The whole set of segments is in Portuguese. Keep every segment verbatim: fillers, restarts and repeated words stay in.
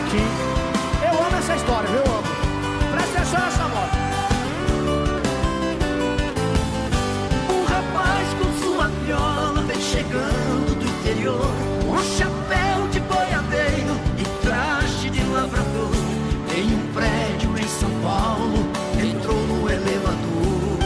aqui. Eu amo essa história, viu? Eu amo. Presta atenção nessa moto. Um rapaz com sua viola vem chegando do interior, um chapéu de boiadeiro e traje de lavrador. Em um prédio em São Paulo, entrou no elevador.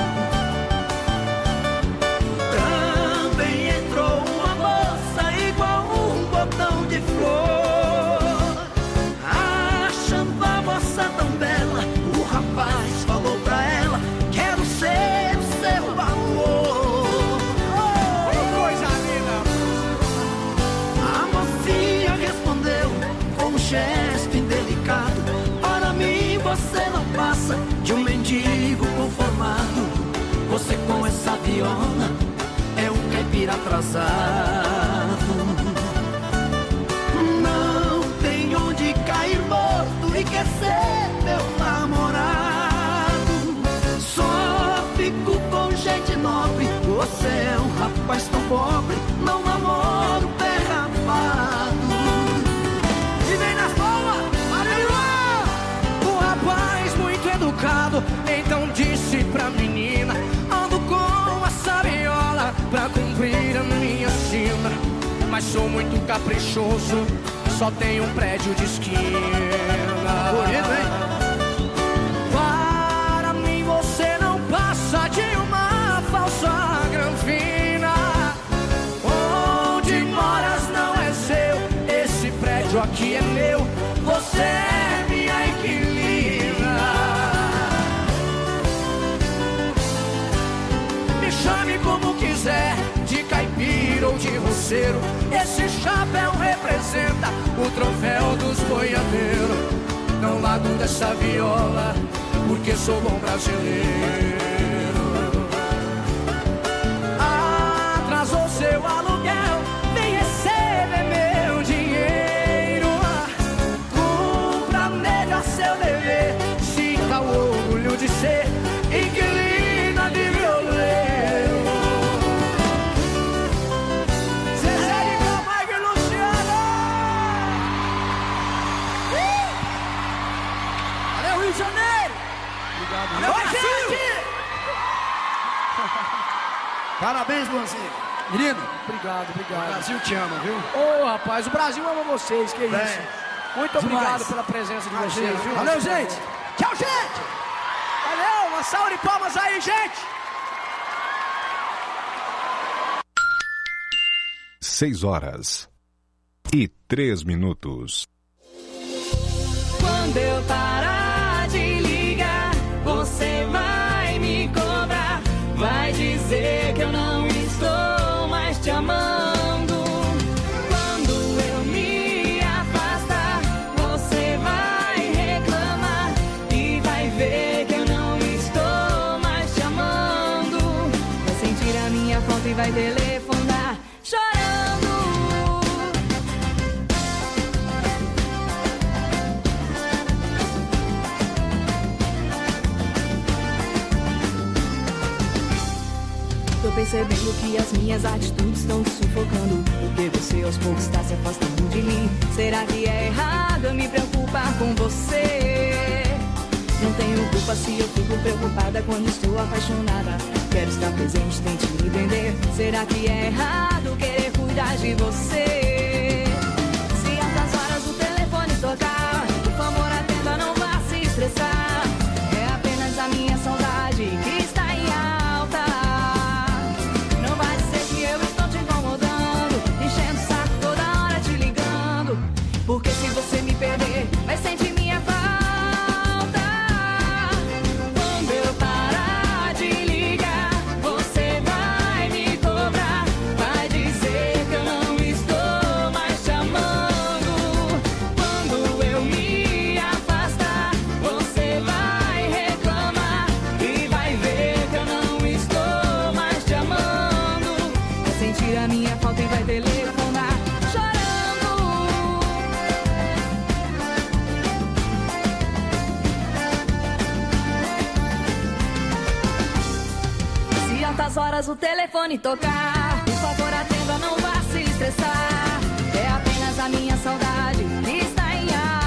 Também entrou uma moça igual um botão de flor. Achando a moça tão bela, o rapaz falou pra ela: quero ser o seu amor. Oh, coisa linda! A mocinha respondeu com um gesto indelicado: para mim você não passa de um mendigo conformado. Você com essa viola é um caipira atrasado. Não tem onde cair morto e quer ser meu namorado. Só fico com gente nobre. Você é um rapaz tão pobre, não namoro pé rapado. E vem nas palmas, aleluia! O rapaz muito educado então disse pra menina: ando com essa viola pra cumprir a minha sina, mas sou muito caprichoso, só tenho um prédio de esquina. Bonito, hein? Para mim você não passa de uma falsa granfina. Onde moras não é seu, esse prédio aqui é meu, você é minha inquilina. Me chame como quiser, de caipira ou de roceiro, esse chapéu representa o troféu dos boiadeiros. Não largo dessa viola, porque sou bom brasileiro. Atrasou seu aluguel, vem receber meu dinheiro. Cumpra melhor seu dever, sinta o orgulho de ser inquilina de violeiro. Zezé de Camargo e Luciano! Valeu, Rio de Janeiro! Obrigado. Valeu, Brasil! Parabéns, Luanzinho. Menino, Obrigado, o obrigado. Brasil te ama, viu? Ô, rapaz, o Brasil ama vocês, que Bem, isso. Muito demais. obrigado pela presença de vocês, viu? Valeu, gente. Tchau, gente! Valeu, uma salva de palmas aí, gente! Seis horas e três minutos. Quando eu parar de ligar, você vai me cobrar, vai dizer que eu não estou mais te amando. Quando eu me afastar, você vai reclamar e vai ver que eu não estou mais te amando. Vai sentir a minha falta e vai telefonar chorando. Tô percebendo que as minhas atitudes estão te sufocando, porque você aos poucos está se afastando de mim. Será que é errado eu me preocupar com você? Não tenho culpa se eu fico preocupada quando estou apaixonada. Quero estar presente, tente me entender. Será que é errado querer cuidar de você? Se altas horas o telefone tocar, por favor atenda, não vá se estressar. É apenas a minha saudade que está em alta. Não vai dizer que eu estou te incomodando, enchendo o saco toda hora te ligando. Porque se você me perder, vai sentir minha falta. Quando eu parar de ligar, você vai me cobrar, vai dizer que eu não estou mais te amando. Quando eu me afastar, você vai reclamar e vai ver que eu não estou mais te amando. Vai sentir a minha falta e vai telefonar chorando. Se altas horas o telefone tocar, por favor atenda, não vá se estressar. É apenas a minha saudade que está em ar.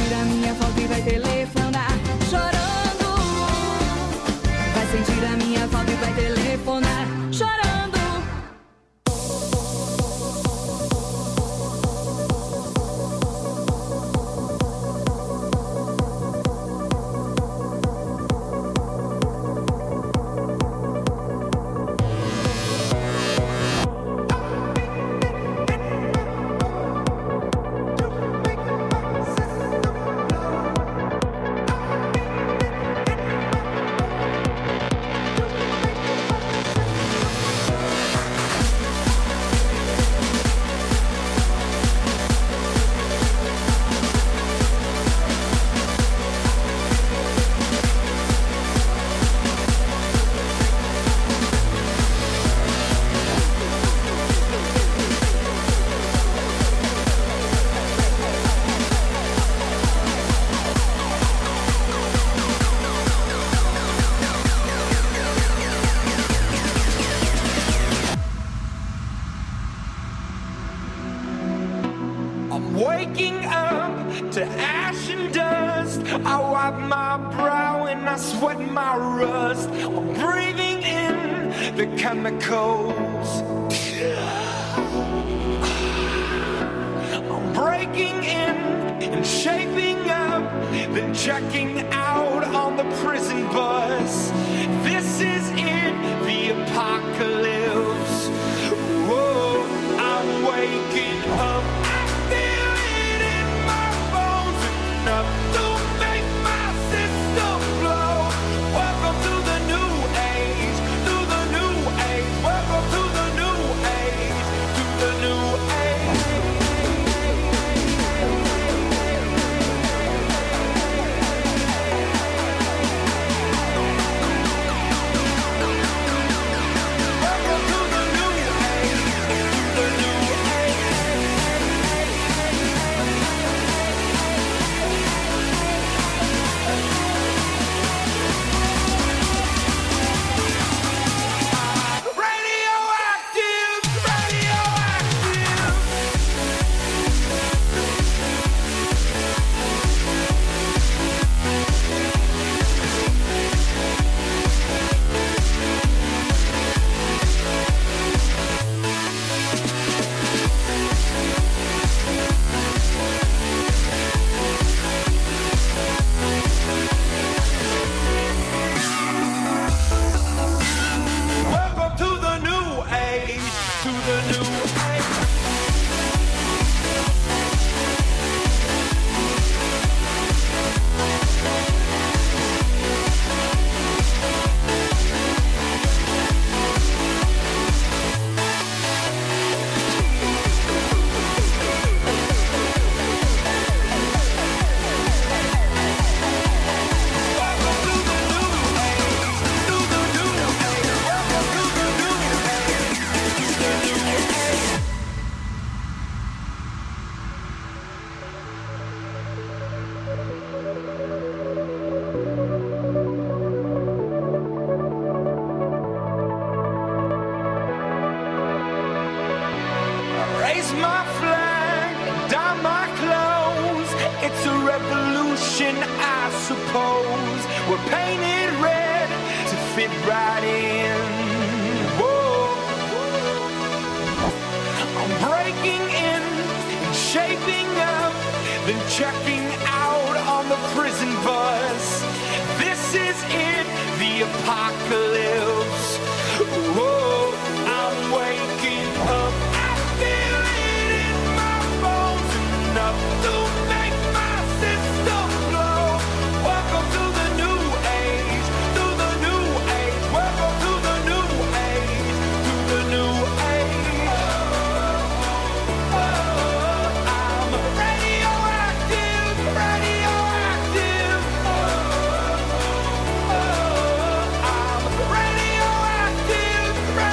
sentir a minha falta e vai telefonar chorando. Vai sentir a minha falta e vai telefonar chorando. Waking up to ash and dust, I wipe my brow and I sweat my rust. I'm breathing in the chemicals. I'm breaking in and shaping up, then checking out on the prison bus. This is it, the apocalypse. Whoa, I'm waking up. Enough to make my system blow. Welcome to the new age, to the new age. Welcome to the new age, to the new age. Welcome to the new age, to the new age. Raise my flag and dye my clothes. It's a revolution, I suppose. We're painted red to fit right in. Whoa. I'm breaking in and shaping up, then checking out on the prison bus. This is it, the apocalypse. Whoa, I'm waking up. Enough to make my system blow. Welcome to the new age, to the new age. Welcome to the new age, to the new age. Oh, I'm radioactive, radioactive. Oh, I'm radioactive, radioactive.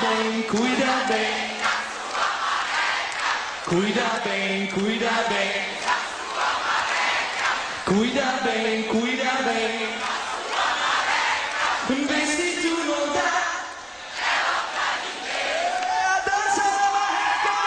bem, cuida bem. Cuida bem, cuida bem. Cuida bem, cuida bem. Vê se tu não dá. Ela pra ninguém. É a dança da marreca.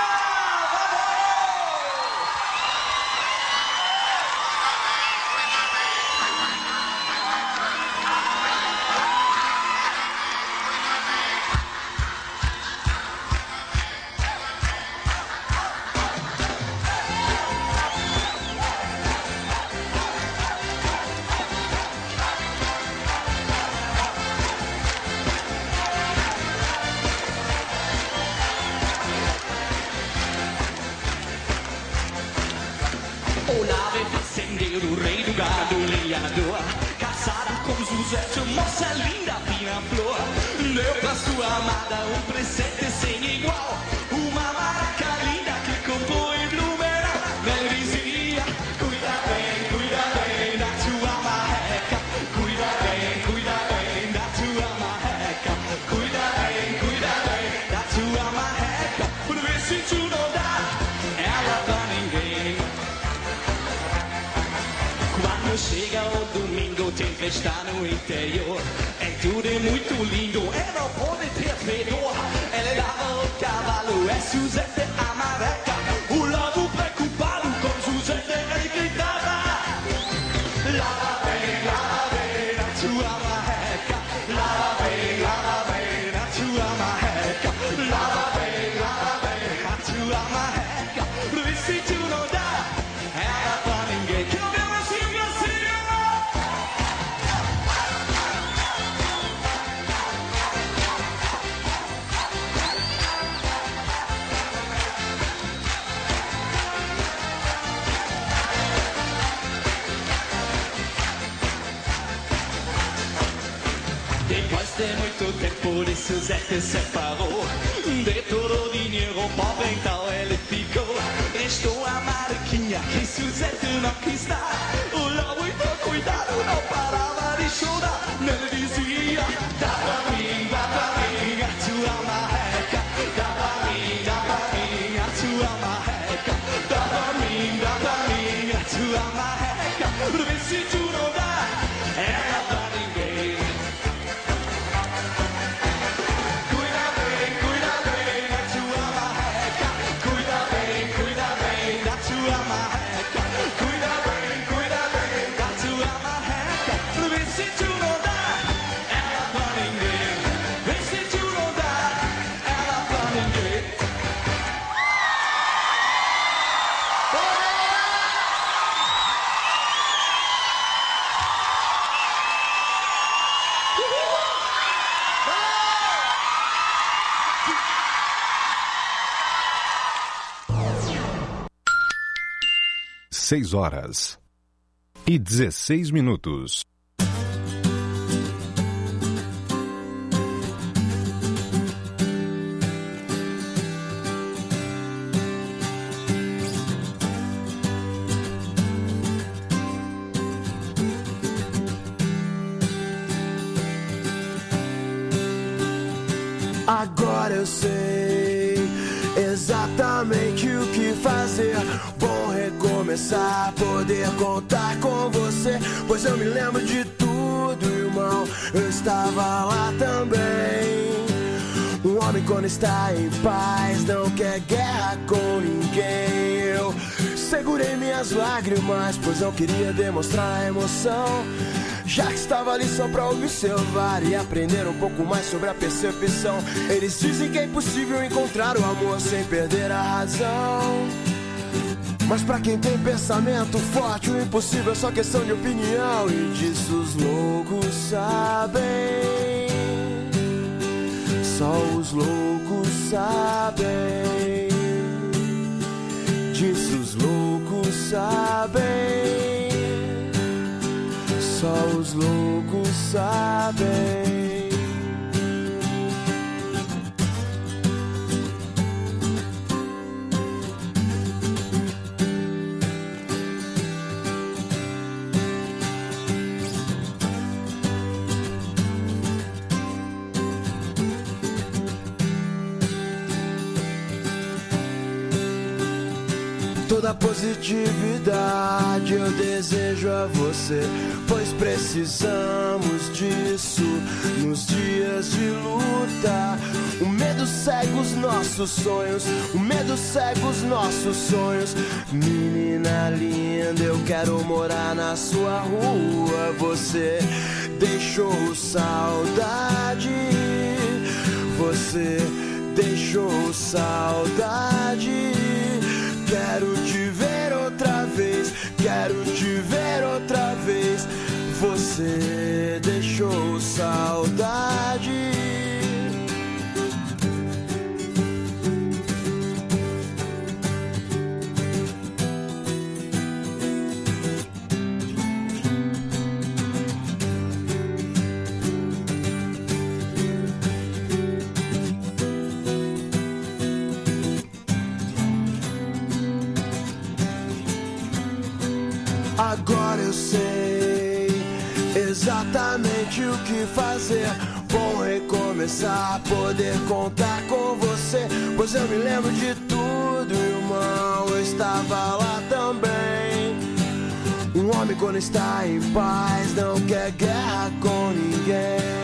Olá, fazendeiro, rei do gado, lenhador. Casada com José, moça linda, fina flor. Deu pra sua amada um presente sem igual. Uma maraca linda que comprou em Blumenau. Ele dizia, cuida bem, cuida bem da tua marreca. Cuida bem, cuida bem da tua marreca. Cuida bem, cuida bem da tua marreca. Por ver se tu não dá ela pra ninguém. Quando chega o domingo tem festa no interior. É tudo é muito lindo, é não pode ter fedor. Ela lava o cavalo, é Suzete a marreca. O lado preocupado com Suzete ele gritava. Lava bem, lava bem na tua marreca. Lava bem, lava bem na tua marreca. Lava bem, lava bem na tua marreca. Vê se tu não dá ela pra ninguém. Que eu vejo assim, assim. Depois de muito tempo de Suzete separou. De todo o dinheiro pobre então ele ficou. Restou a marquinha que Suzete não quis dar. O lobo então cuidado não parava de chorar. Ele dizia, dá pra mim, dá pra mim a tua marreca. Dá pra mim, dá pra mim a tua marreca. Dá pra mim, dá pra mim a tua marreca. Vê se tu não dá ela pra ninguém. Cuida bem, cuida bem da tua marreca. Cuida bem, cuida bem da tua marreca. Cuida bem, cuida bem da tua marreca. Vê se tu não dá ela pra ninguém. Vê se tu não dá ela pra ninguém. Seis horas e dezesseis minutos. Agora eu sei exatamente o que fazer. Bom recomeçar, poder contar com você. Pois eu me lembro de tudo, irmão. Eu estava lá também. Um homem quando está em paz não quer guerra com ninguém. Eu segurei minhas lágrimas, pois não queria demonstrar emoção. Já que estava ali só pra observar e aprender um pouco mais sobre a percepção. Eles dizem que é impossível encontrar o amor sem perder a razão. Mas pra quem tem pensamento forte, o impossível é só questão de opinião. E disso os loucos sabem. Só os loucos sabem. Disso os loucos sabem. Só os loucos sabem. toda positividade eu desejo a você, pois precisamos disso nos dias de luta. O medo cega os nossos sonhos, o medo cega os nossos sonhos. Menina linda, eu quero morar na sua rua. Você deixou saudade, você deixou saudade. Quero te ver outra vez, quero te ver outra vez. Você deixou saudade. Agora eu sei exatamente o que fazer. Bom recomeçar, poder contar com você, pois eu me lembro de tudo, irmão, eu estava lá também. Um homem quando está em paz não quer guerra com ninguém.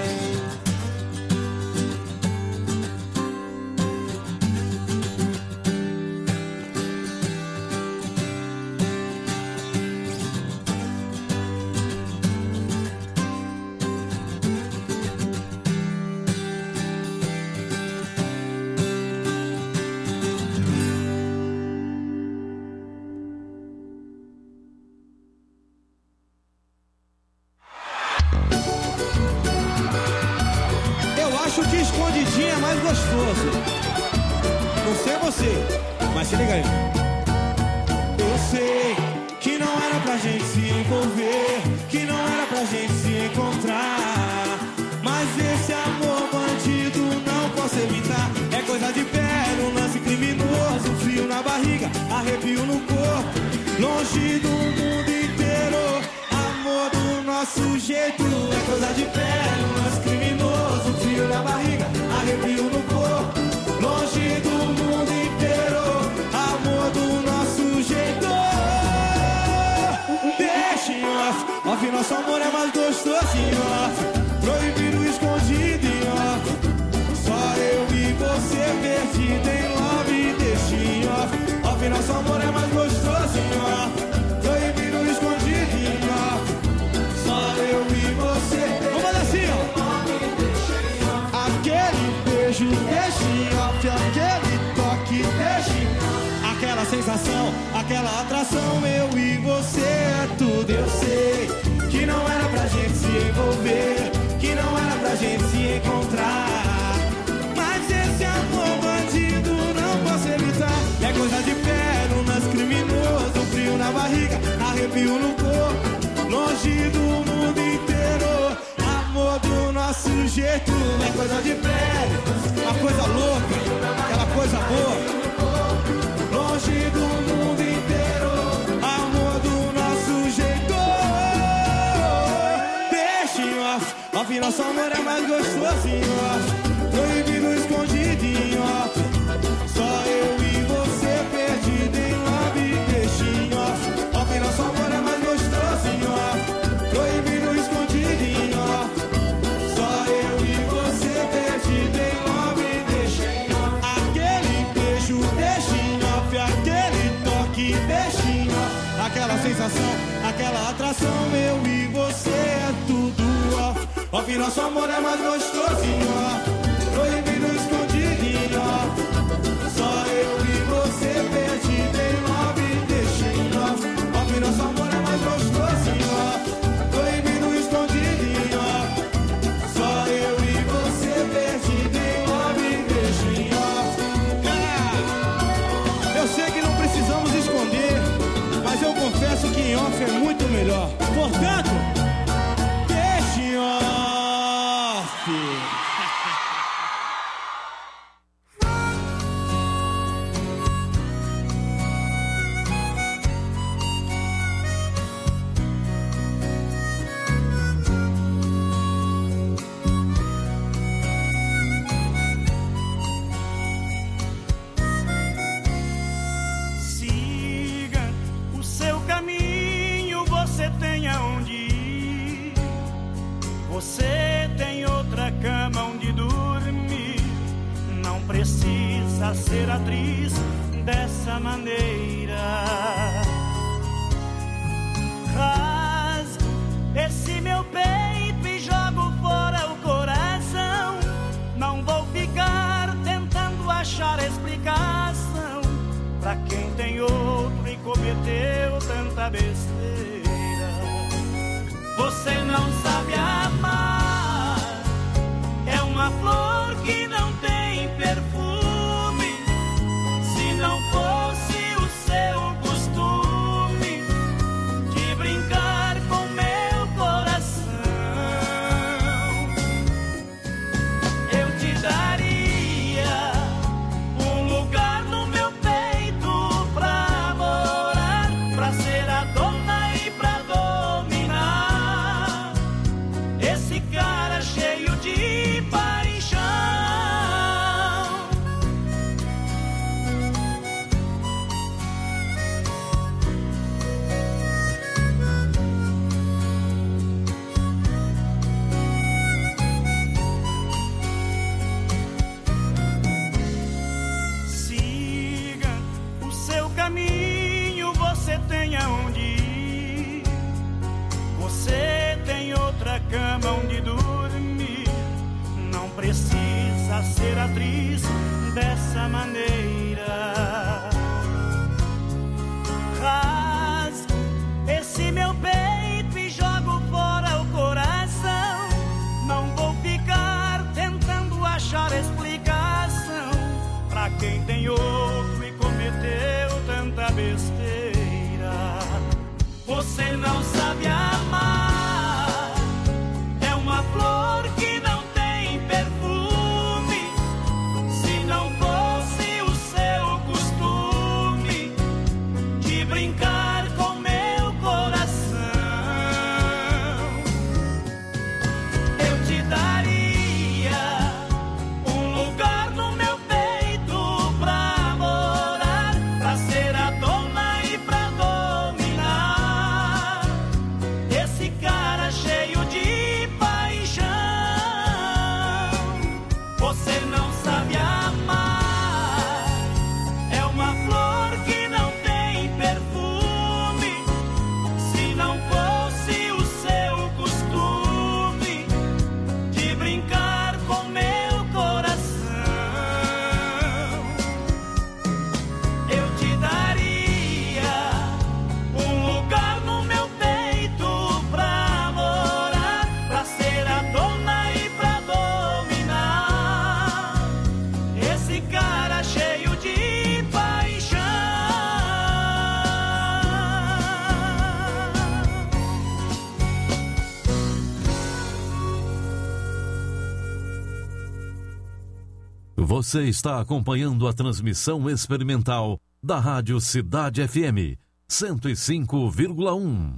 Escondidinho é mais gostoso. Não sei você, mas se liga aí. Eu sei que não era pra gente se envolver, que não era pra gente se encontrar, mas esse amor bandido não posso evitar. É coisa de pé, um lance criminoso, frio na barriga, arrepio no corpo, longe do mundo inteiro. Amor do nosso jeito, é coisa de pé, um lance criminoso, frio na barriga, arrepio no corpo, longe do mundo inteiro. Amor do nosso jeito. Deixa em off, off, nosso amor é mais gostoso em off, proibido, escondido em off, só eu e você perdido em love. Deixa em off, off, nosso amor é mais gostoso em off, proibido, escondido em off, só eu e você. Vamos fazer assim, ó. Aquele beijo, deixa em off, aquele toque, deixa em off, aquela sensação, aquela atração, eu e você é tudo. Eu sei que não era pra gente se envolver, que não era pra gente se encontrar, mas esse amor bandido não posso evitar. É coisa de pé, um lance criminoso, frio na barriga, arrepio no corpo, longe do mundo inteiro. Amor do nosso jeito, é coisa de pé, uma coisa louca, aquela coisa boa, longe do mundo inteiro. Amor do nosso jeito. Deixa em off, off, nosso amor é mais gostoso em off, proibido, escondido em off, só eu e você perdido em love. Deixa em off, off, nosso amor é mais gostoso em off, proibido, escondido em off, só eu e você perdido em love. Deixa em off, aquele beijo, deixa em off, aquele toque, deixa em off, aquela sensação, aquela atração, eu e você é tudo off. Off, nosso amor é mais gostoso em off, proibido, escondido em off, só eu e você perdido em love. Deixa em off, off, nosso amor é mais gostoso em off, proibido, escondido em off, só eu e você perdido em love. Deixa em off. É. Eu sei que não precisamos esconder, mas eu confesso que em off é muito melhor. Portanto, deixa em off. Se ser atriz dessa maneira. Rasgo esse meu peito e jogo fora o coração. Não vou ficar tentando achar explicação pra quem tem outro e cometeu tanta besteira. Você não sabe amar, é uma flor que não tem perfume. Se não fosse o seu costume de brincar com meu coração, eu te daria um lugar no meu peito pra morar, pra ser a dona e pra dominar esse cara cheio de paixão. Siga o seu caminho, você tem aonde ir. Você tem outra cama onde dormir. Não precisa ser atriz dessa maneira. Rasgo esse meu peito e jogo fora o coração. Não vou ficar tentando achar explicação pra quem tem outro e cometeu tanta besteira. Você não sabe amar, é uma flor que não tem perfume. Se não fosse o seu costume de brincar com meu coração, eu te daria um lugar no meu peito pra morar, pra ser a dona e pra dominar esse cara cheio de paixão. Você não sabe amar, é uma flor que não tem perfume. Se não fosse o seu costume de brincar com meu coração, eu te daria um lugar no meu peito pra morar, pra ser a dona e pra dominar esse cara cheio de paixão. Você está acompanhando a transmissão experimental da Rádio Cidade F M cento e cinco vírgula um.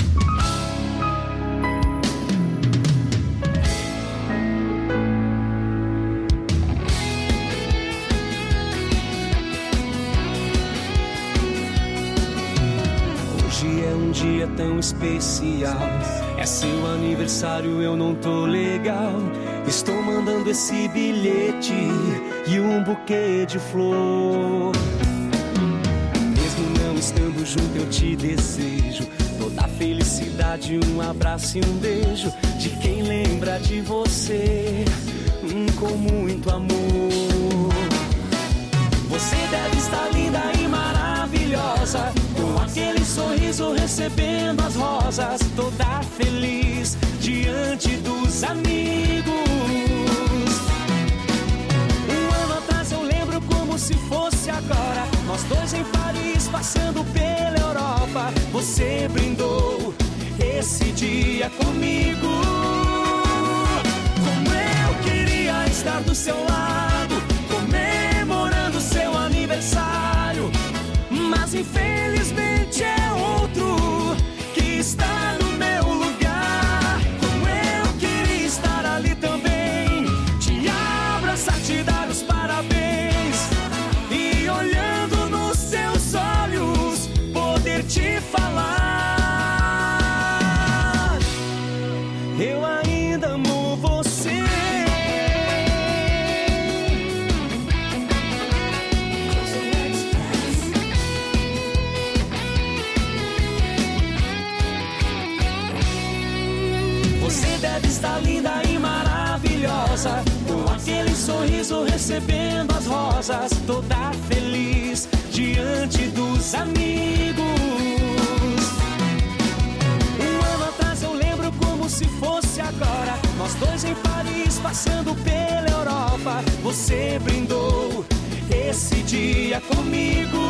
Hoje é um dia tão especial, é seu aniversário, eu não tô legal. Estou mandando esse bilhete e um buquê de flor. Mesmo não estando junto, eu te desejo toda a felicidade, um abraço e um beijo de quem lembra de você, hum, com muito amor. Você deve estar linda e maravilhosa, com aquele sorriso recebendo as rosas, toda feliz diante dos amigos. Um ano atrás eu lembro como se fosse agora, nós dois em Paris passando pela Europa. Você brindou esse dia comigo. Como eu queria estar do seu lado, comemorando seu aniversário, mas infelizmente é outro que está no meu lugar. Como eu queria estar ali também, te abraçar, te dar os parabéns e olhando nos seus olhos poder te falar casa, com aquele sorriso recebendo as rosas, toda feliz diante dos amigos. Um ano atrás eu lembro como se fosse agora, nós dois em Paris passando pela Europa. Você brindou esse dia comigo.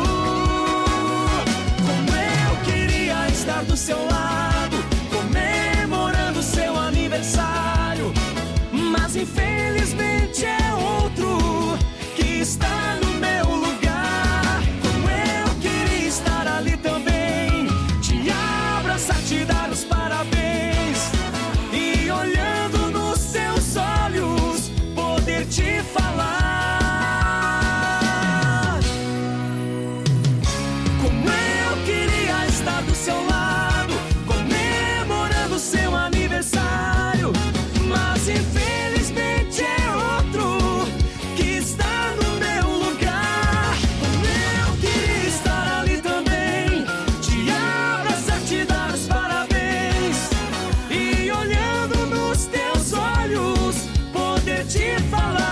Como eu queria estar do seu lado, comemorando seu aniversário, mas infelizmente é outro que está no meu lugar. Como eu queria estar ali também, te abraçar, te dar os parabéns, e olhando nos seus olhos poder te falar. Como eu queria estar do seu lado, comemorando seu aniversário, mas infelizmente é outro que está no meu lugar. Como eu queria estar ali também, te abraçar, te dar os parabéns, e olhando nos teus olhos poder te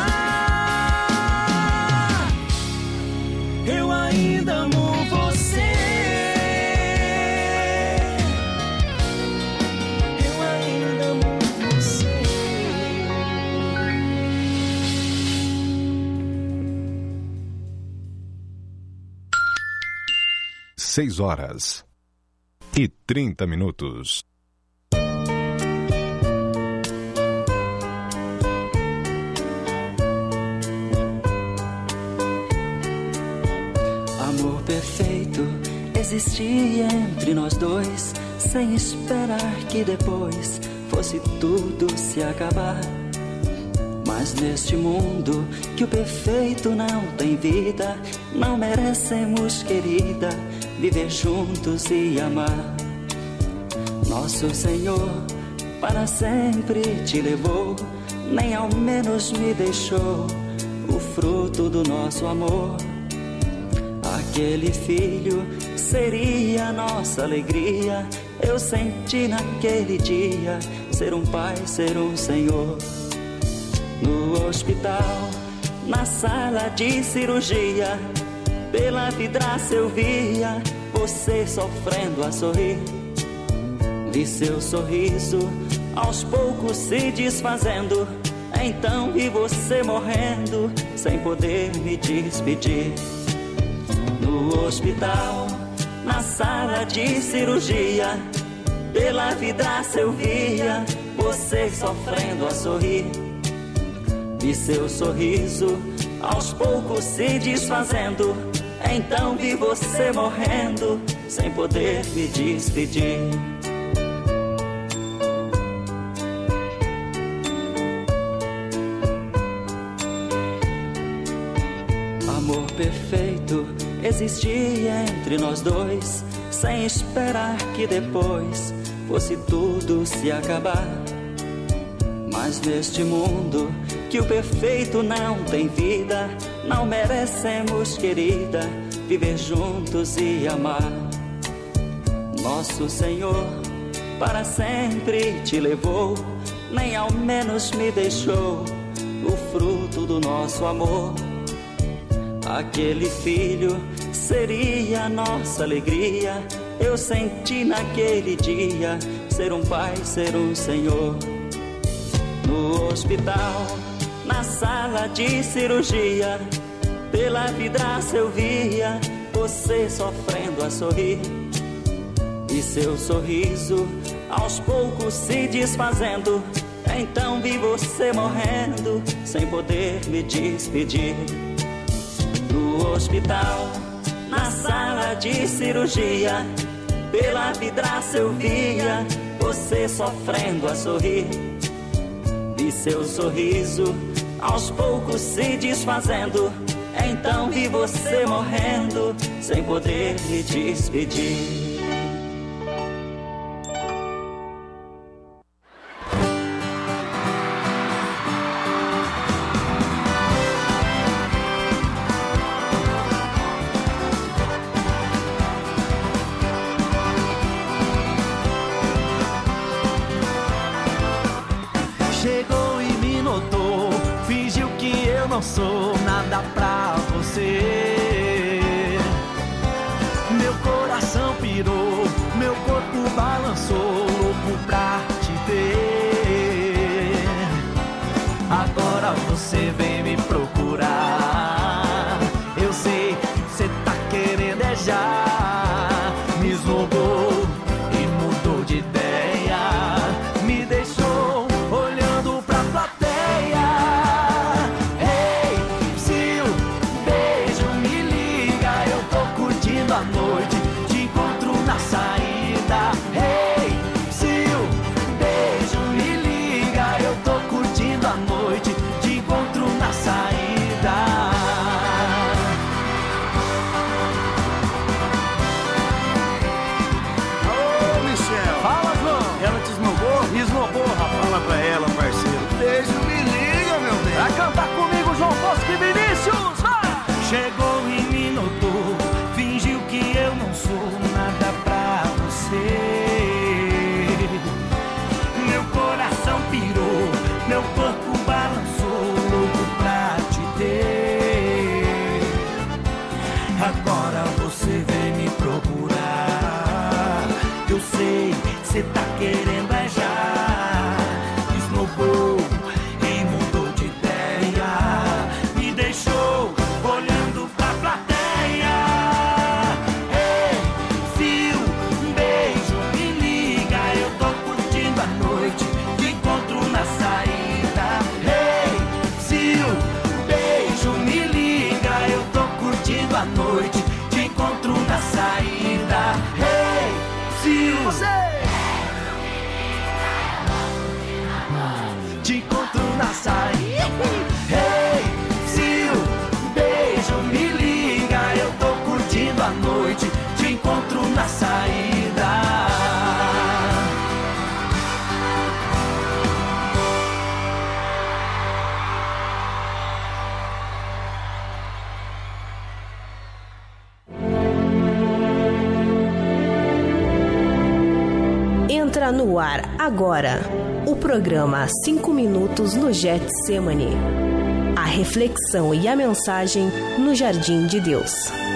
falar. Eu ainda amo você. Eu ainda amo você. Seis horas e trinta minutos. Amor perfeito existia entre nós dois, sem esperar que depois fosse tudo se acabar. Mas neste mundo que o perfeito não tem vida, não merecemos, querida, viver juntos e amar. Nosso Senhor para sempre te levou, nem ao menos me deixou o fruto do nosso amor. Aquele filho seria nossa alegria, eu senti naquele dia ser um pai, ser um Senhor. No hospital, na sala de cirurgia, pela vidraça eu via você sofrendo a sorrir. Vi seu sorriso aos poucos se desfazendo, então vi você morrendo sem poder me despedir. No hospital, na sala de cirurgia, pela vidraça eu via você sofrendo a sorrir. Vi seu sorriso aos poucos se desfazendo, então vi você morrendo sem poder me despedir. Amor perfeito existia entre nós dois, sem esperar que depois fosse tudo se acabar. Mas neste mundo que o perfeito não tem vida, não merecemos, querida, viver juntos e amar. Nosso Senhor para sempre te levou, nem ao menos me deixou o fruto do nosso amor. Aquele filho seria nossa alegria, eu senti naquele dia ser um pai, ser um Senhor. No hospital, na sala de cirurgia, pela vidraça eu via você sofrendo a sorrir. E seu sorriso aos poucos se desfazendo, então vi você morrendo sem poder me despedir. No hospital, na sala de cirurgia, pela vidraça eu via você sofrendo a sorrir. Vi seu sorriso aos poucos se desfazendo, então vi você morrendo sem poder me despedir. Chegou e me notou, não sou nada pra você. Meu coração pirou, meu corpo balançou, louco pra te ter. Agora você vem me procurar. Eu sei, cê tá querendo é já. Me esnobou e mudou de ideia. Me deixou olhando pra plateia. Ei, se o beijo me liga, eu tô curtindo a noite, te encontro na saída. Ei, se o beijo me liga, eu tô curtindo a noite, te encontro na saída. Ô, Michel. Fala, João. Ela te esnobou? Esnobou, rapaz. Fala pra ela, parceiro. Beijo, me liga, meu bem. Vai cantar comigo, João Bosco e Vinícius, vai! Chegou e me notou, fingiu que eu não sou nada pra você. Meu coração pirou, meu corpo balançou, louco pra te ter. Agora você vem me procurar. Eu sei, cê tá querendo é já. Esnobou e mudou de ideia. Me deixou olhando pra plateia. Ei, fio, um beijo, me liga. Eu tô curtindo a noite, te encontro na saída. Ei, fio, um beijo, me liga. Eu tô curtindo a noite, te encontro na saída. Ei, fio, te encontro na saída. Hey, se o beijo me liga, eu tô curtindo a noite, te encontro na saída. Entra no ar agora o programa cinco minutos no Getsemane. A reflexão e a mensagem no Jardim de Deus.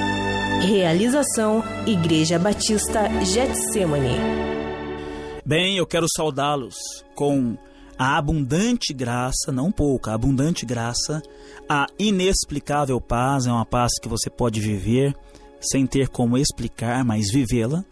Realização Igreja Batista Getsemane. Bem, eu quero saudá-los com a abundante graça, não pouca, a abundante graça, a inexplicável paz, é uma paz que você pode viver sem ter como explicar, mas vivê-la.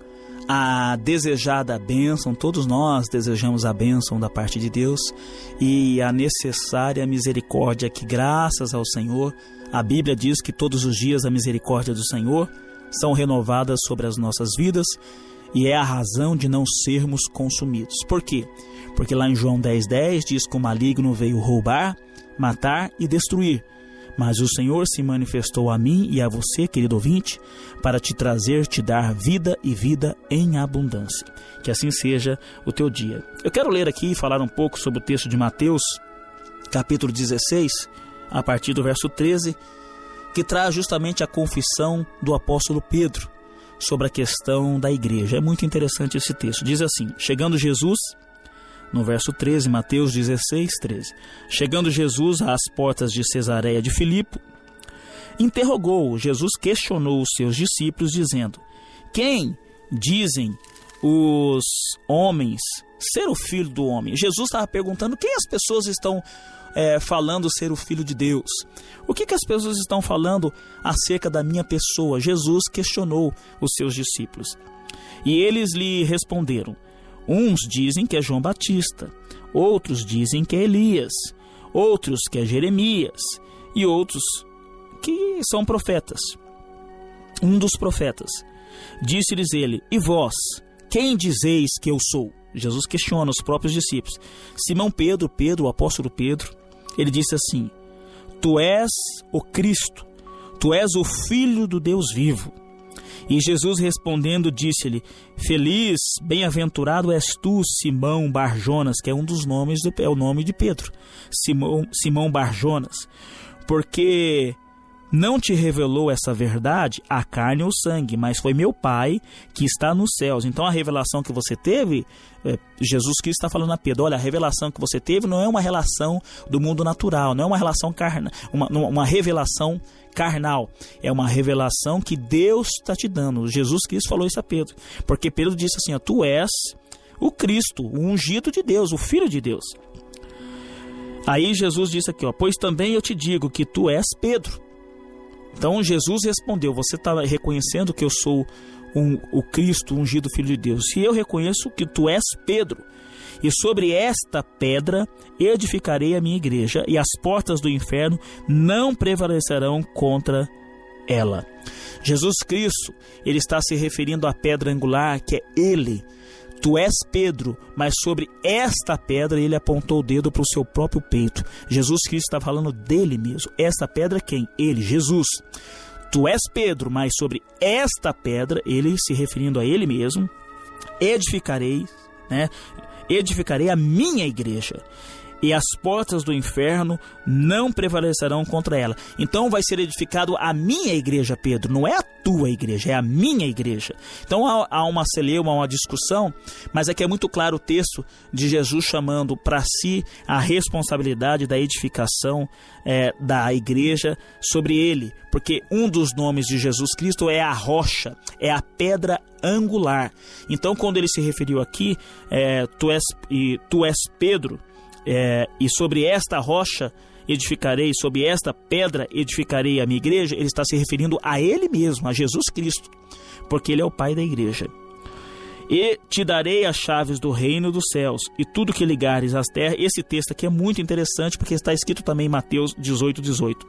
A desejada bênção, todos nós desejamos a bênção da parte de Deus, e a necessária misericórdia que, graças ao Senhor, a Bíblia diz que todos os dias a misericórdia do Senhor são renovadas sobre as nossas vidas, e é a razão de não sermos consumidos. Por quê? Porque lá em João dez, dez diz que o maligno veio roubar, matar e destruir. Mas o Senhor se manifestou a mim e a você, querido ouvinte, para te trazer, te dar vida e vida em abundância. Que assim seja o teu dia. Eu quero ler aqui e falar um pouco sobre o texto de Mateus, capítulo dezesseis, a partir do verso treze, que traz justamente a confissão do apóstolo Pedro sobre a questão da igreja. É muito interessante esse texto. Diz assim: chegando Jesus... No verso treze, Mateus dezesseis, treze. Chegando Jesus às portas de Cesareia de Filipe, interrogou, Jesus questionou os seus discípulos, dizendo: quem dizem os homens ser o filho do homem? Jesus estava perguntando quem as pessoas estão é, falando ser o filho de Deus. O que, que as pessoas estão falando acerca da minha pessoa? Jesus questionou os seus discípulos. E eles lhe responderam: uns dizem que é João Batista, outros dizem que é Elias, outros que é Jeremias, e outros que são profetas. Um dos profetas. Disse-lhes ele: e vós, quem dizeis que eu sou? Jesus questiona os próprios discípulos. Simão Pedro, Pedro, o apóstolo Pedro, ele disse assim: tu és o Cristo, tu és o Filho do Deus vivo. E Jesus respondendo disse-lhe: feliz, bem-aventurado és tu, Simão Barjonas, que é um dos nomes, do, é o nome de Pedro, Simão, Simão Barjonas, porque não te revelou essa verdade a carne ou o sangue, mas foi meu Pai que está nos céus. Então a revelação que você teve, é, Jesus Cristo está falando a Pedro, olha, a revelação que você teve não é uma relação do mundo natural, não é uma relação carnal, uma, uma revelação carnal, é uma revelação que Deus está te dando. Jesus Cristo falou isso a Pedro, porque Pedro disse assim, ó, tu és o Cristo, o ungido de Deus, o Filho de Deus. Aí Jesus disse aqui, ó, pois também eu te digo que tu és Pedro. Então Jesus respondeu, você está reconhecendo que eu sou um, o Cristo, o ungido Filho de Deus. E eu reconheço que tu és Pedro. E sobre esta pedra edificarei a minha igreja, e as portas do inferno não prevalecerão contra ela. Jesus Cristo, ele está se referindo à pedra angular, que é ele. Tu és Pedro, mas sobre esta pedra ele apontou o dedo para o seu próprio peito. Jesus Cristo está falando dele mesmo. Esta pedra quem? Ele, Jesus. Tu és Pedro, mas sobre esta pedra, ele se referindo a ele mesmo, edificarei, né? Edificarei a minha igreja, e as portas do inferno não prevalecerão contra ela. Então vai ser edificado a minha igreja, Pedro, não é a tua igreja, é a minha igreja. Então há, há uma celeuma, uma discussão, mas aqui é muito claro o texto de Jesus chamando para si a responsabilidade da edificação é, da igreja sobre ele, porque um dos nomes de Jesus Cristo é a rocha, é a pedra angular. Então quando ele se referiu aqui, é, tu, és, e, tu és Pedro, É, e sobre esta rocha edificarei, sobre esta pedra edificarei a minha igreja, ele está se referindo a ele mesmo, a Jesus Cristo, porque ele é o Pai da igreja. E te darei as chaves do reino dos céus, e tudo que ligares às terras. Esse texto aqui é muito interessante, porque está escrito também em Mateus dezoito, dezoito.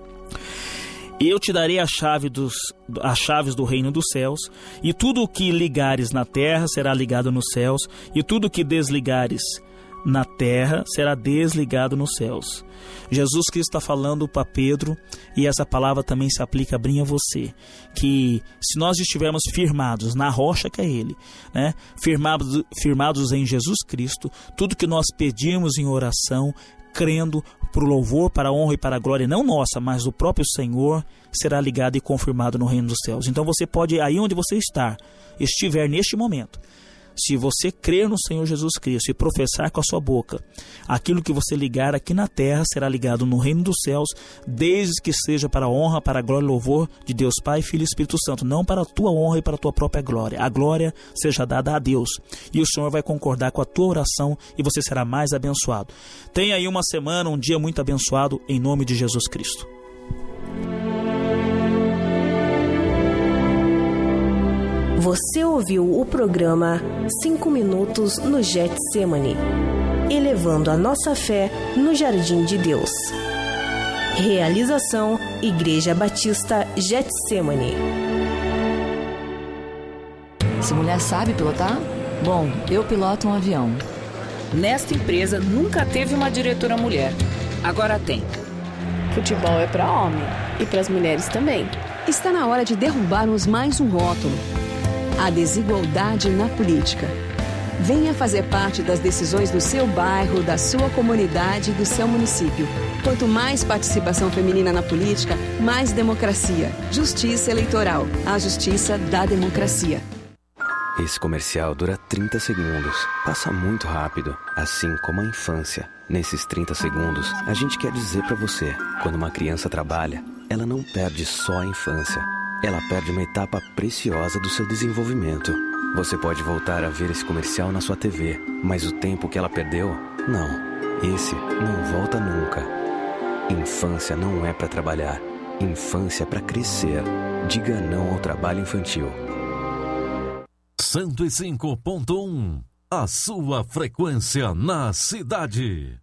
Eu te darei a chave dos, as chaves do reino dos céus, e tudo o que ligares na terra será ligado nos céus, e tudo o que desligares na terra será desligado nos céus. Jesus Cristo está falando para Pedro, e essa palavra também se aplica bem a você, que se nós estivermos firmados na rocha que é Ele, né? firmados, firmados em Jesus Cristo, tudo que nós pedimos em oração, crendo para o louvor, para a honra e para a glória, não nossa, mas do próprio Senhor, será ligado e confirmado no reino dos céus. Então você pode, aí onde você está, estiver neste momento, se você crer no Senhor Jesus Cristo e professar com a sua boca, aquilo que você ligar aqui na terra será ligado no reino dos céus, desde que seja para a honra, para a glória e louvor de Deus Pai, Filho e Espírito Santo, não para a tua honra e para a tua própria glória. A glória seja dada a Deus, e o Senhor vai concordar com a tua oração, e você será mais abençoado. Tenha aí uma semana, um dia muito abençoado, em nome de Jesus Cristo. Você ouviu o programa cinco minutos no Getsemane, elevando a nossa fé no Jardim de Deus. Realização Igreja Batista Getsemane. Essa mulher sabe pilotar? Bom, eu piloto um avião. Nesta empresa nunca teve uma diretora mulher. Agora tem. Futebol é para homem e para as mulheres também. Está na hora de derrubarmos mais um rótulo: a desigualdade na política. Venha fazer parte das decisões do seu bairro, da sua comunidade e do seu município. Quanto mais participação feminina na política, mais democracia. Justiça eleitoral. A justiça da democracia. Esse comercial dura trinta segundos. Passa muito rápido, assim como a infância. Nesses trinta segundos, a gente quer dizer pra você: quando uma criança trabalha, ela não perde só a infância. Ela perde uma etapa preciosa do seu desenvolvimento. Você pode voltar a ver esse comercial na sua T V, mas o tempo que ela perdeu, não. Esse não volta nunca. Infância não é para trabalhar. Infância é para crescer. Diga não ao trabalho infantil. cento e cinco ponto um, a sua frequência na cidade.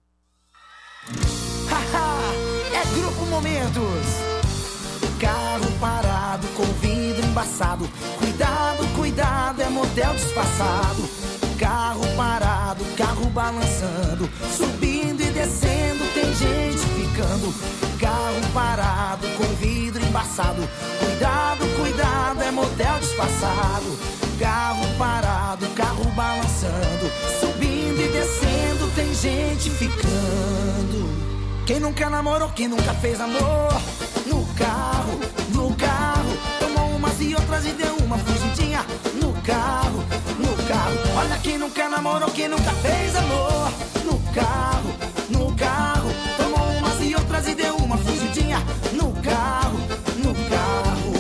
Haha, é Grupo Momentos. Carro parado com vidro embaçado. Cuidado, cuidado, é motel disfarçado. Carro parado, carro balançando, subindo e descendo, tem gente ficando. Carro parado com vidro embaçado. Cuidado, cuidado, é motel disfarçado. Carro parado, carro balançando, subindo e descendo, tem gente ficando. Quem nunca namorou, quem nunca fez amor no carro carro, no carro. Tomou umas e outras e deu uma fugidinha. No carro, no carro. Olha quem nunca namorou, quem nunca fez amor. No carro, no carro. Tomou umas e outras e deu uma fugidinha. No carro, no carro.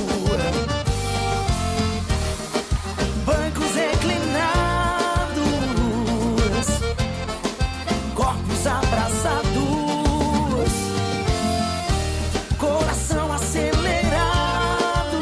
Bancos reclinados, corpos abraçados, coração acelerado,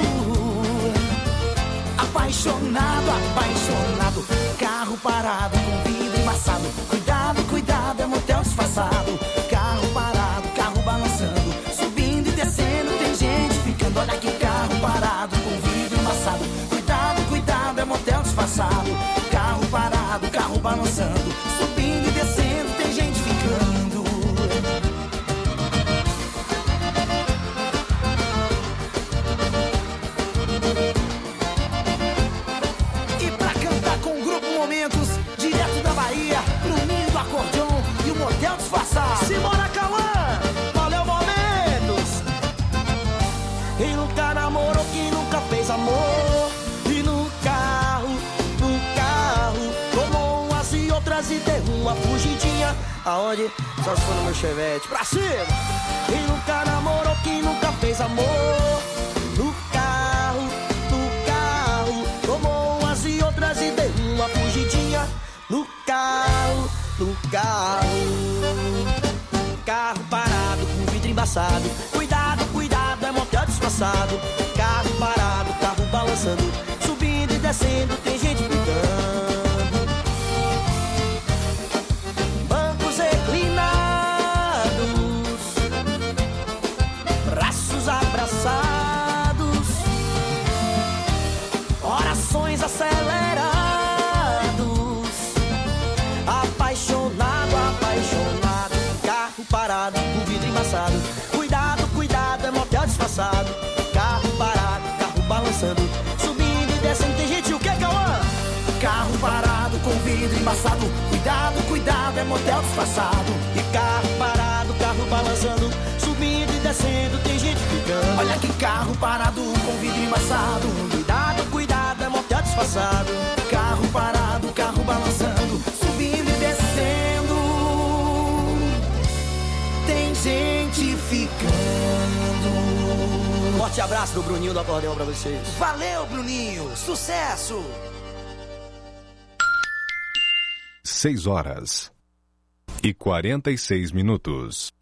apaixonado, apaixonado. Carro parado com vidro embaçado. Cuidado, cuidado, é motel disfarçado. Carro parado, carro balançando, subindo e descendo, tem gente ficando. Olha que carro parado com vidro embaçado. Cuidado, cuidado, é motel disfarçado. Carro parado, carro balançando, subindo e descendo, tem gente ficando. E pra cantar com o grupo Momentos, direto da Bahia, Bruninho do acordeon e o motel disfarçado. Simbora, Cauã! Valeu, Momentos! Quem nunca namorou, quem nunca fez amor. E no carro, no carro, tomou umas e outras e deu uma fugidinha. Aonde? Só se for no meu Chevette. Pra cima! Quem nunca namorou, quem nunca fez amor. No carro, no carro, tomou umas e outras e deu uma fugidinha. No carro, no carro. Carro parado com vidro embaçado. Cuidado, cuidado, é motel disfarçado. Carro parado, carro balançando, subindo e descendo, tem gente gritando. Bancos reclinados, braços abraçados, corações acelerados, apaixonado, apaixonado. Carro parado, com vidro embaçado. Cuidado, cuidado, é motel disfarçado. Carro parado, carro balançando, subindo e descendo, tem gente, o que, Cauã? Carro parado, com vidro embaçado. Cuidado, cuidado, é motel disfarçado. E carro parado, carro balançando, subindo e descendo, tem gente ficando. Olha que carro parado, com vidro embaçado. Cuidado, cuidado, é motel disfarçado. Carro parado, carro balançando, subindo e descendo, tem gente ficando. Forte abraço do Bruninho do acordeão pra vocês. Valeu, Bruninho! Sucesso! Seis horas e quarenta e seis minutos.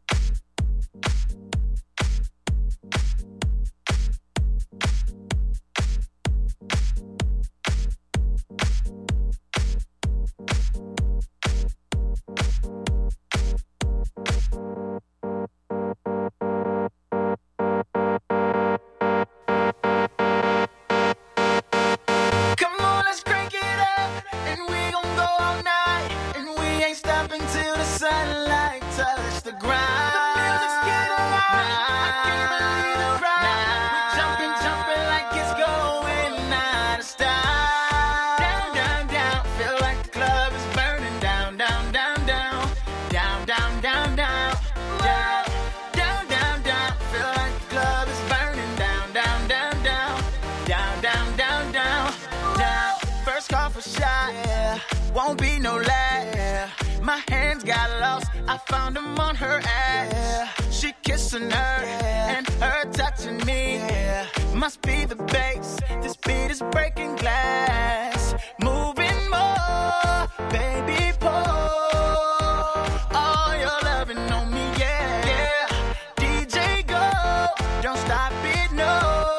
Won't be no lie. My hands got lost, I found them on her ass. She kissing her and her touching me. Must be the bass, this beat is breaking glass. Moving more, baby, pour all your loving on me, yeah, yeah. D J go, don't stop it, no.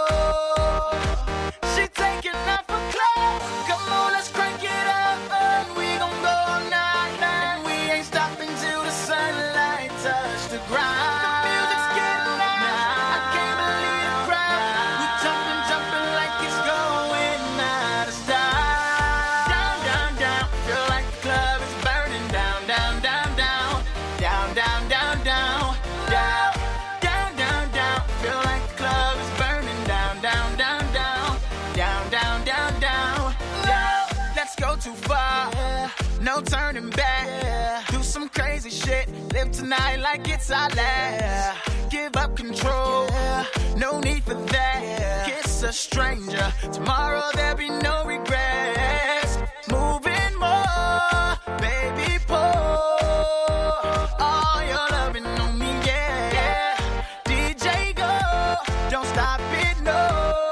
She taking off her clothes, come on, let's crank it up. No turning back, yeah. Do some crazy shit, live tonight like it's our last. Get give up control. Yeah. No need for that. Yeah. Kiss a stranger. Tomorrow there'll be no regrets. Moving more, baby, pour all your loving on me, yeah. yeah. D J go, don't stop it, no.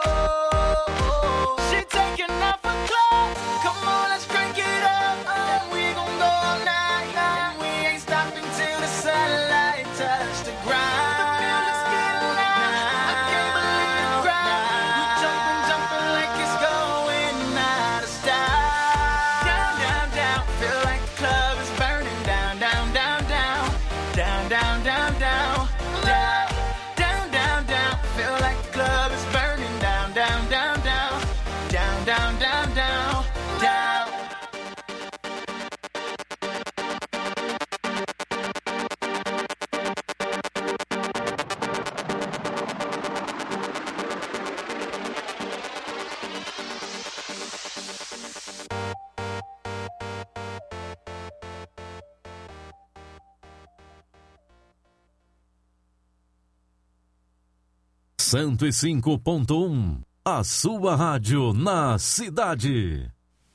She taking off her clothes. Come on, let's crank it up. And we gon' go all night. And we ain't stopping till the sunlight touch the ground. The music's getting loud. I can't believe the crowd. We jumping, jumping like it's going out of style. Down, down, down. Feel like the club is burning down, down, down, down. Down, down, down, down. Down, down, down, down. Feel like the club is burning down, down, down, down. Down, down, down, down. Down. cento e cinco ponto um, a sua rádio na cidade.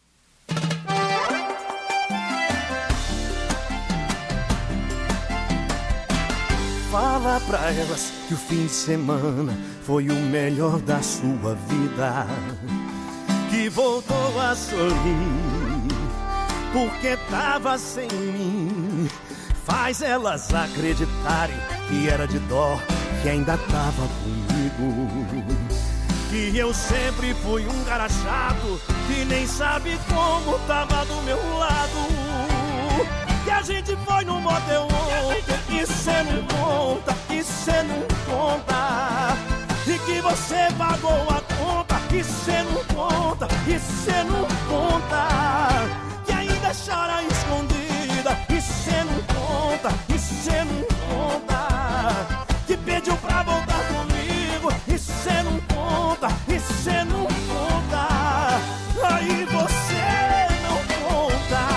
Fala pra elas que o fim de semana foi o melhor da sua vida, que voltou a sorrir porque tava sem mim. Faz elas acreditarem que era de dó, que ainda tava comigo, que eu sempre fui um cara chato, que nem sabe como tava do meu lado, que a gente foi no motel ontem, e cê não conta, e cê não conta, e que você pagou a conta, e cê não conta, e cê não conta, que ainda chora escondida, e cê não conta, e cê não conta, que pediu pra voltar comigo, e cê não conta, e cê não conta, aí você não conta.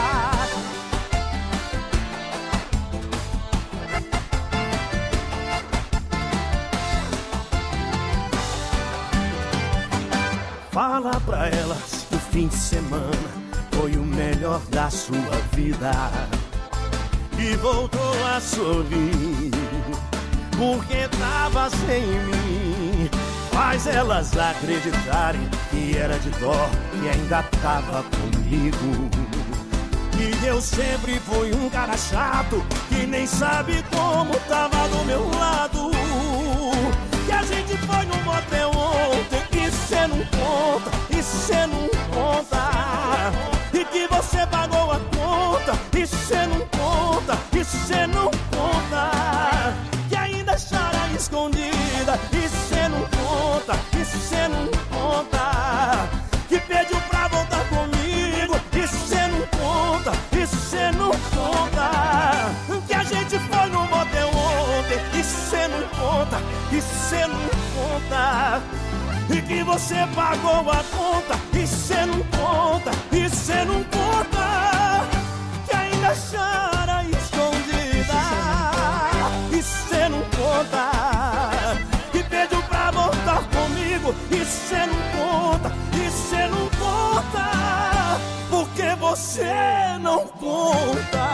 Fala pra elas que o fim de semana foi o melhor da sua vida, e voltou a sorrir porque tava sem mim. Faz elas acreditarem que era de dó, que ainda tava comigo, que eu sempre fui um cara chato, que nem sabe como tava do meu lado, que a gente foi no motel ontem, e cê não conta, e cê não conta, e que você pagou a conta, e cê não conta, e cê não conta, que ainda chora escondida, e cê não conta, e cê não conta, que pediu pra voltar comigo, e cê não conta, e cê não conta, que a gente foi no motel ontem, e cê não conta, e cê não conta, e que você pagou a conta, e cê não conta, e cê não conta, que ainda chora escondida, e cê não conta, que pediu pra voltar comigo, e cê não conta, e cê não conta, porque você não conta.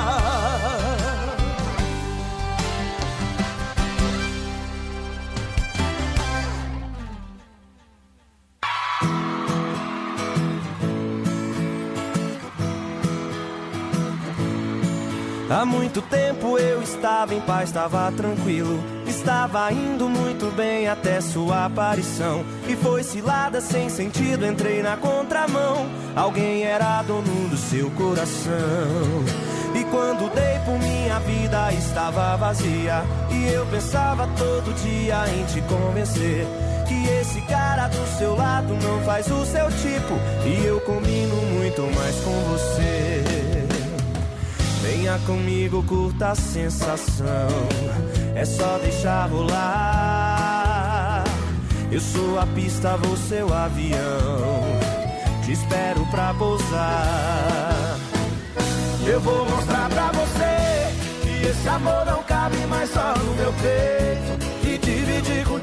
Há muito tempo eu estava em paz, estava tranquilo, estava indo muito bem até sua aparição. E foi cilada sem sentido, entrei na contramão, alguém era dono do seu coração. E quando dei por minha vida estava vazia, e eu pensava todo dia em te convencer que esse cara do seu lado não faz o seu tipo, e eu combino muito mais com você. Venha comigo, curta a sensação, é só deixar rolar. Eu sou a pista, você o avião, te espero pra pousar. Eu vou mostrar pra você que esse amor não cabe mais só no meu peito, e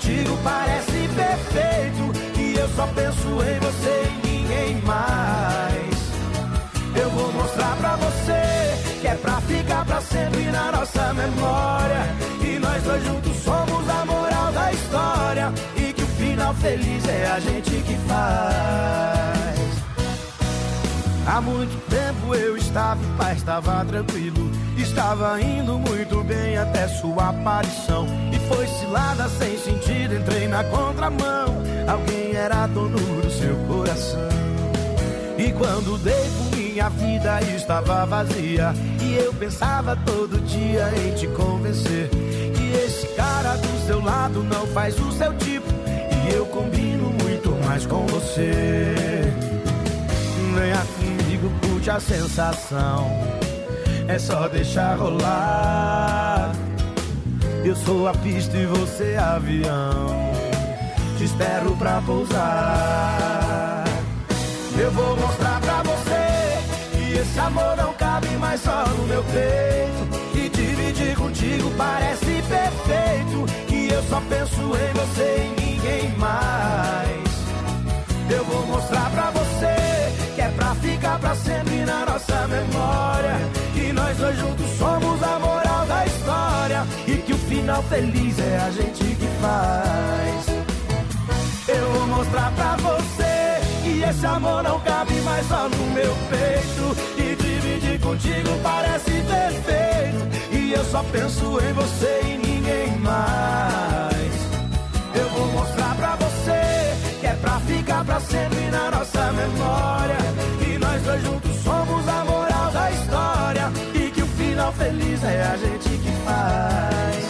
contigo parece perfeito, que eu só penso em você e ninguém mais. Eu vou mostrar pra você que é pra ficar pra sempre na nossa memória, que nós dois juntos somos a moral da história, e que o final feliz é a gente que faz. Há muito tempo eu estava em paz, estava tranquilo, estava indo muito bem até sua aparição. E foi cilada sem sentido, entrei na contramão, alguém era dono do seu coração. E quando dei por minha vida estava vazia, e eu pensava todo dia em te convencer que esse cara do seu lado não faz o seu tipo, e eu combino muito mais com você. Venha comigo, curte a sensação, é só deixar rolar. Eu sou a pista e você avião, te espero pra pousar. Eu vou mostrar pra você que esse amor não cabe mais só no meu peito, e dividir contigo parece perfeito, que eu só penso em você e ninguém mais. Eu vou mostrar pra você que é pra ficar pra sempre na nossa memória, que nós dois juntos somos a moral da história, e que o final feliz é a gente que faz. Eu vou mostrar pra você que esse amor não cabe mais só no meu peito, e dividir contigo parece perfeito, e eu só penso em você e ninguém mais. Eu vou mostrar pra você que é pra ficar pra sempre na nossa memória, que nós dois juntos somos a moral da história, e que o final feliz é a gente que faz.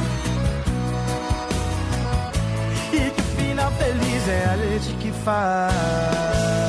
E que o final feliz é a gente que faz.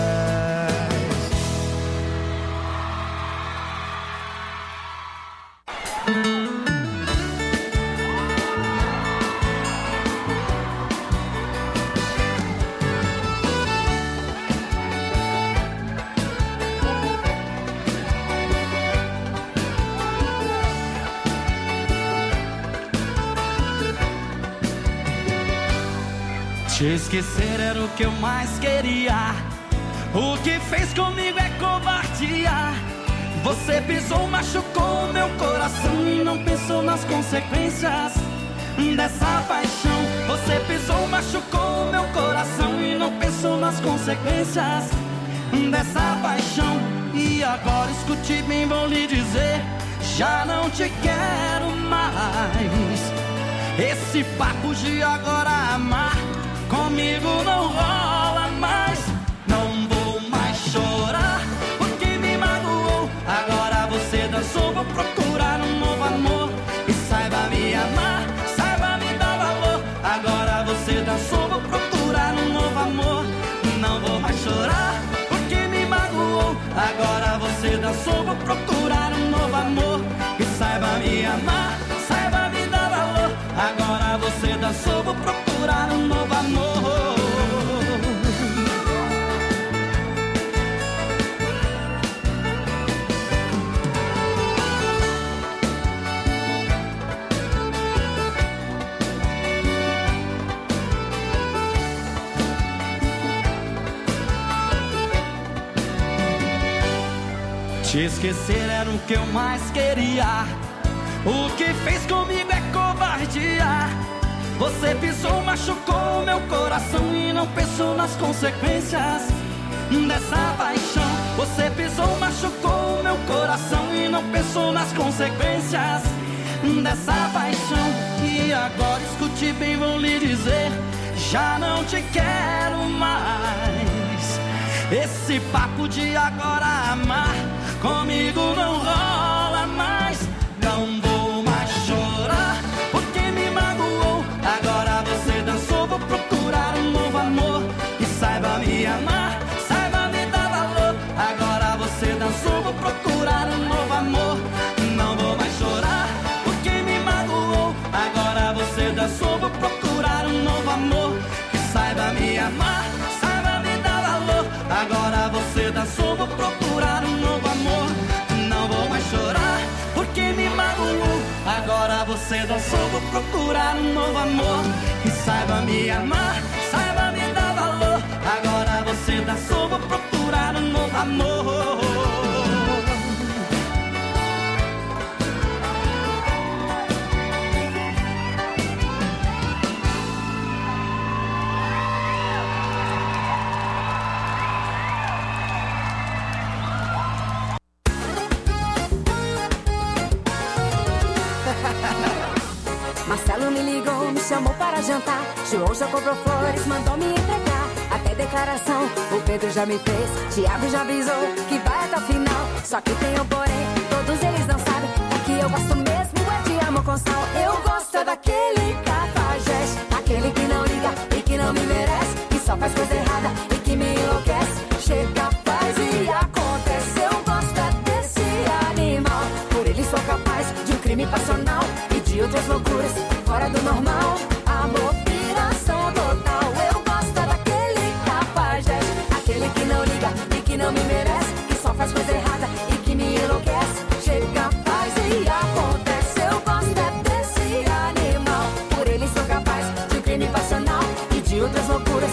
Te esquecer era o que eu mais queria, o que fez comigo é covardia. Você pisou, machucou meu coração e não pensou nas consequências dessa paixão. Você pisou, machucou meu coração e não pensou nas consequências dessa paixão. E agora escute bem, vou lhe dizer, já não te quero mais. Esse papo de agora amar comigo não rola mais. Não vou mais chorar porque me magoou. Agora você dançou, vou procurar um novo amor. E saiba me amar, saiba me dar valor. Agora você dançou, vou procurar um novo amor. Não vou mais chorar porque me magoou. Agora você dançou, vou procurar um novo amor. E saiba me amar, saiba me dar valor. Agora você dançou, vou procurar um novo amor. Te esquecer era o que eu mais queria, o que fez comigo é covardia. Você pisou, machucou meu coração e não pensou nas consequências dessa paixão. Você pisou, machucou meu coração e não pensou nas consequências dessa paixão. E agora escute bem, vou lhe dizer, já não te quero mais. Esse papo de agora amar comigo não rola mais. Não vou mais chorar porque me magoou. Agora você dançou, vou procurar um novo amor. E saiba me amar, saiba me dar valor. Agora você dançou, vou procurar um novo amor. Não vou mais chorar porque me magoou. Agora você dançou, vou procurar um novo amor. E saiba me amar, saiba me dar valor. Agora você dançou, vou procurar um novo amor. Não vou mais chorar porque me magoou. Agora você dançou, vou procurar um novo amor. E saiba me amar, saiba me dar valor. Agora você dançou, vou procurar um novo amor. Marcelo me ligou, me chamou para jantar. João já comprou flores, mandou me entregar. Até declaração o Pedro já me fez. Thiago já avisou que vai até o final. Só que tem um porém, todos eles não sabem. O que eu gosto mesmo é de amor com sal. Eu gosto daquele cafajeste, aquele que não liga e que não me merece, que só faz coisa errada e que me enlouquece. Chega, faz e acontece. Eu gosto desse animal. Por ele sou capaz de um crime passional e de outras loucuras fora do normal. Amor, piração total. Eu gosto daquele cafajeste, aquele que não liga e que não me merece, que só faz coisa errada e que me enlouquece. Chega, faz e acontece. Eu gosto desse animal. Por ele sou capaz de um crime passional e de outras loucuras